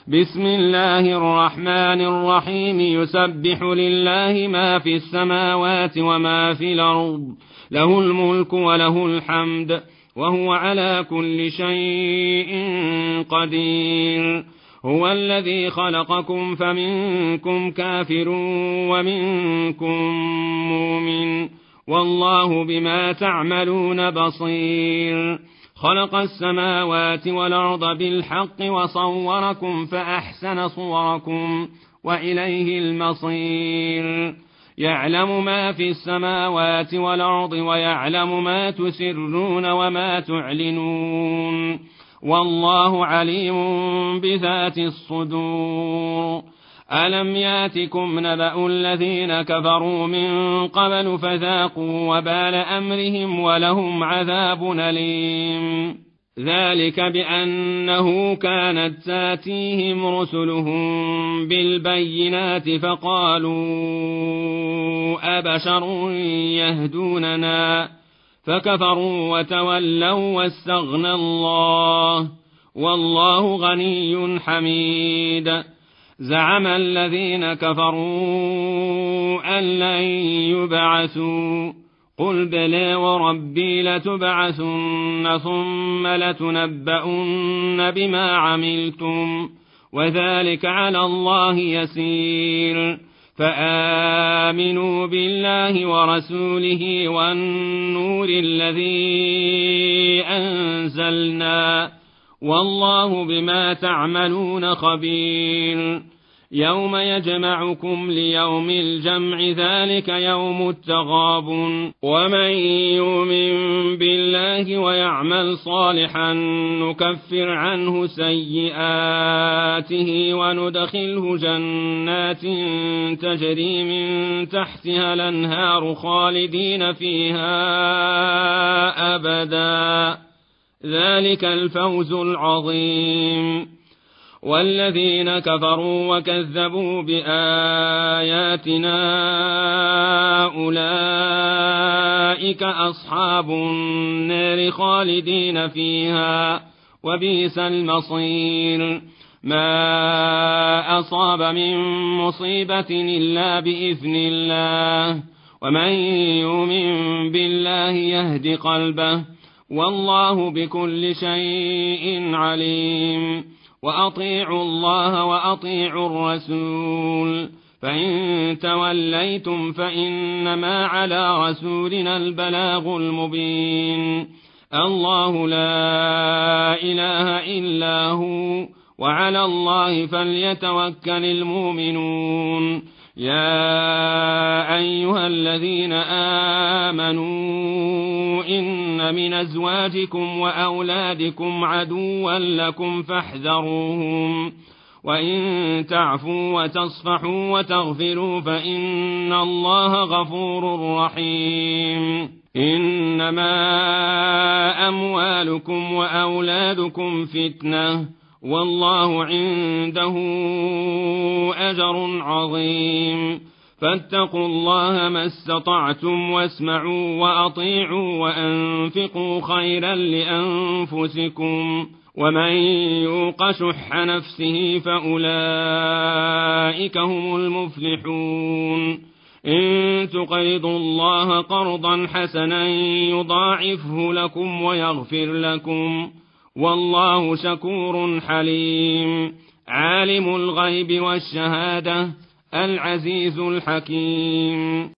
بسم الله الرحمن الرحيم. يسبح لله ما في السماوات وما في الأرض، له الملك وله الحمد، وهو على كل شيء قدير. هو الذي خلقكم فمنكم كافر ومنكم مؤمن، والله بما تعملون بصير. خلق السماوات والأرض بالحق وصوركم فأحسن صوركم وإليه المصير. يعلم ما في السماوات والأرض ويعلم ما تسرون وما تعلنون، والله عليم بذات الصدور. ألم ياتكم نبأ الذين كفروا من قبل فذاقوا وبال أمرهم ولهم عذاب أليم. ذلك بأنه كانت تاتيهم رسلهم بالبينات فقالوا أبشر يهدوننا، فكفروا وتولوا واستغنى الله، والله غني حميد. زعم الذين كفروا أن لن يبعثوا، قل بلى وربي لتبعثن ثم لتنبؤن بما عملتم، وذلك على الله يسير. فآمنوا بالله ورسوله والنور الذي أنزلنا، والله بما تعملون خبير. يوم يجمعكم ليوم الجمع، ذلك يوم التغابن. ومن يؤمن بالله ويعمل صالحا نكفر عنه سيئاته وندخله جنات تجري من تحتها الأنهار خالدين فيها أبدا، ذلك الفوز العظيم. والذين كفروا وكذبوا بآياتنا أولئك أصحاب النار خالدين فيها، وبئس المصير. ما أصاب من مصيبة إلا بإذن الله، ومن يؤمن بالله يهد قلبه، والله بكل شيء عليم. وأطيعوا الله وأطيعوا الرسول، فإن توليتم فإنما على رسولنا البلاغ المبين. الله لا إله إلا هو، وعلى الله فليتوكل المؤمنون. يا أيها الذين آمنوا إن من أزواجكم وأولادكم عدوا لكم فاحذروهم، وإن تعفوا وتصفحوا وتغفروا فإن الله غفور رحيم. إنما أموالكم وأولادكم فتنة، والله عنده أجر عظيم. فاتقوا الله ما استطعتم واسمعوا وأطيعوا وأنفقوا خيرا لأنفسكم، ومن يوق شح نفسه فأولئك هم المفلحون. إن تقرضوا الله قرضا حسنا يضاعفه لكم ويغفر لكم، والله شكور حليم. عالم الغيب والشهادة العزيز الحكيم.